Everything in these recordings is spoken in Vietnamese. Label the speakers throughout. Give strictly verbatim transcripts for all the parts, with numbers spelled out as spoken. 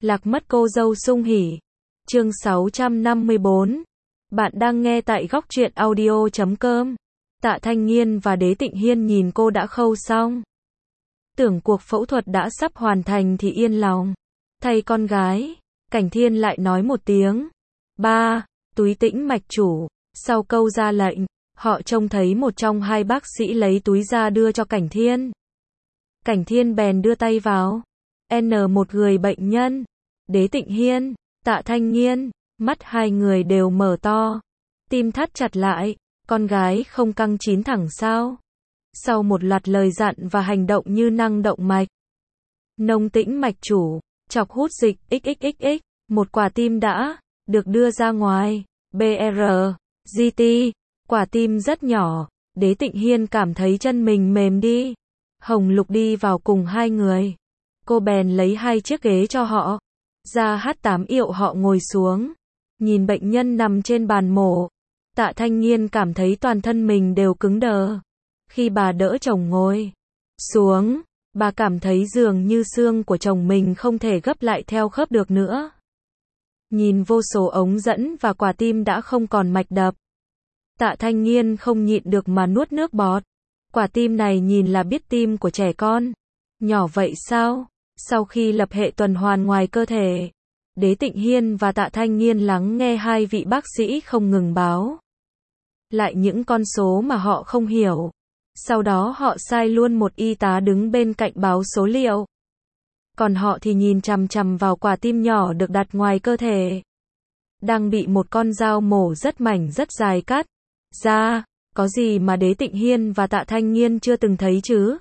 Speaker 1: Lạc mất cô dâu sung hỉ. Chương sáu trăm năm mươi bốn. Bạn đang nghe tại góc truyện audio chấm com. Tạ Thanh Nghiên và Đế Tịnh Hiên nhìn cô đã khâu xong. Tưởng cuộc phẫu thuật đã sắp hoàn thành thì yên lòng. Thay con gái, Cảnh Thiên lại nói một tiếng. Ba, túi tĩnh mạch chủ. Sau câu ra lệnh, họ trông thấy một trong hai bác sĩ lấy túi ra đưa cho Cảnh Thiên. Cảnh Thiên bèn đưa tay vào. N một người bệnh nhân. Đế Tịnh Hiên, Tạ Thanh Nghiên, mắt hai người đều mở to. Tim thắt chặt lại, con gái không căng chín thẳng sao? Sau một loạt lời dặn và hành động như năng động mạch. Nông tĩnh mạch chủ, chọc hút dịch ích ích ích ích, một quả tim đã được đưa ra ngoài. bê rờ, giê tê, quả tim rất nhỏ. Đế Tịnh Hiên cảm thấy chân mình mềm đi. Hồng Lục đi vào cùng hai người. Cô bèn lấy hai chiếc ghế cho họ. Ra hát tám yệu họ ngồi xuống. Nhìn bệnh nhân nằm trên bàn mổ. Tạ Thanh Nghiên cảm thấy toàn thân mình đều cứng đờ. Khi bà đỡ chồng ngồi xuống, bà cảm thấy dường như xương của chồng mình không thể gấp lại theo khớp được nữa. Nhìn vô số ống dẫn và quả tim đã không còn mạch đập. Tạ Thanh Nghiên không nhịn được mà nuốt nước bọt. Quả tim này nhìn là biết tim của trẻ con. Nhỏ vậy sao? Sau khi lập hệ tuần hoàn ngoài cơ thể, Đế Tịnh Hiên và Tạ Thanh Nghiên lắng nghe hai vị bác sĩ không ngừng báo lại những con số mà họ không hiểu. Sau đó họ sai luôn một y tá đứng bên cạnh báo số liệu. Còn họ thì nhìn chằm chằm vào quả tim nhỏ được đặt ngoài cơ thể. Đang bị một con dao mổ rất mảnh rất dài cắt ra. Có gì mà Đế Tịnh Hiên và Tạ Thanh Nghiên chưa từng thấy chứ?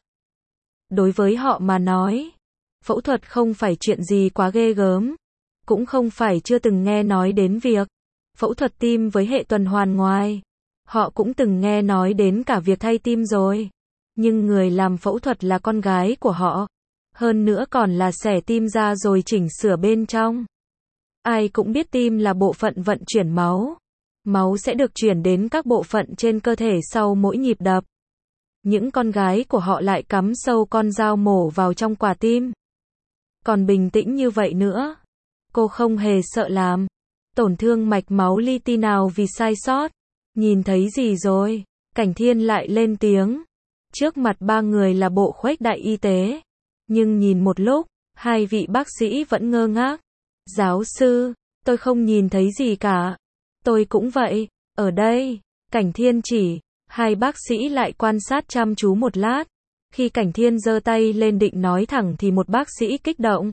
Speaker 1: Đối với họ mà nói, phẫu thuật không phải chuyện gì quá ghê gớm. Cũng không phải chưa từng nghe nói đến việc phẫu thuật tim với hệ tuần hoàn ngoài. Họ cũng từng nghe nói đến cả việc thay tim rồi. Nhưng người làm phẫu thuật là con gái của họ. Hơn nữa còn là xẻ tim ra rồi chỉnh sửa bên trong. Ai cũng biết tim là bộ phận vận chuyển máu. Máu sẽ được chuyển đến các bộ phận trên cơ thể sau mỗi nhịp đập. Những con gái của họ lại cắm sâu con dao mổ vào trong quả tim. Còn bình tĩnh như vậy nữa. Cô không hề sợ làm tổn thương mạch máu li ti nào vì sai sót. Nhìn thấy gì rồi? Cảnh Thiên lại lên tiếng. Trước mặt ba người là bộ khuếch đại y tế. Nhưng nhìn một lúc, hai vị bác sĩ vẫn ngơ ngác. Giáo sư, tôi không nhìn thấy gì cả. Tôi cũng vậy. Ở đây, Cảnh Thiên chỉ. Hai bác sĩ lại quan sát chăm chú một lát. Khi Cảnh Thiên giơ tay lên định nói thẳng thì một bác sĩ kích động.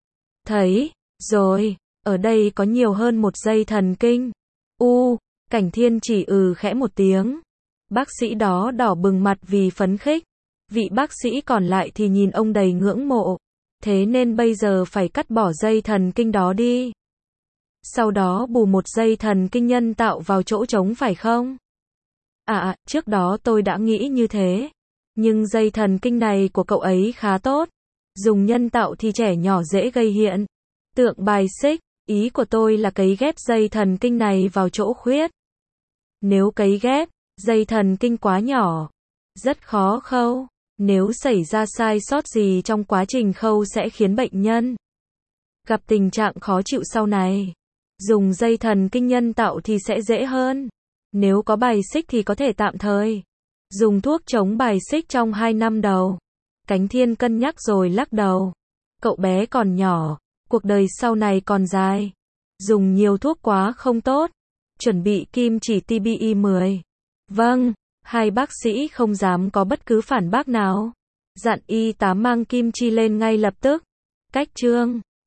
Speaker 1: Thấy rồi, ở đây có nhiều hơn một dây thần kinh. U, Cảnh Thiên chỉ ừ khẽ một tiếng. Bác sĩ đó đỏ bừng mặt vì phấn khích. Vị bác sĩ còn lại thì nhìn ông đầy ngưỡng mộ. Thế nên bây giờ phải cắt bỏ dây thần kinh đó đi. Sau đó bù một dây thần kinh nhân tạo vào chỗ trống phải không? À, trước đó tôi đã nghĩ như thế. Nhưng dây thần kinh này của cậu ấy khá tốt. Dùng nhân tạo thì trẻ nhỏ dễ gây hiện tượng bài xích. Ý của tôi là cấy ghép dây thần kinh này vào chỗ khuyết. Nếu cấy ghép dây thần kinh quá nhỏ, rất khó khâu. Nếu xảy ra sai sót gì trong quá trình khâu sẽ khiến bệnh nhân gặp tình trạng khó chịu sau này. Dùng dây thần kinh nhân tạo thì sẽ dễ hơn. Nếu có bài xích thì có thể tạm thời dùng thuốc chống bài xích trong hai năm đầu. Cảnh Thiên cân nhắc rồi lắc đầu. Cậu bé còn nhỏ, cuộc đời sau này còn dài. Dùng nhiều thuốc quá không tốt. Chuẩn bị kim chỉ T B I mười. Vâng, hai bác sĩ không dám có bất cứ phản bác nào. Dặn y tá mang kim chi lên ngay lập tức. Cách chương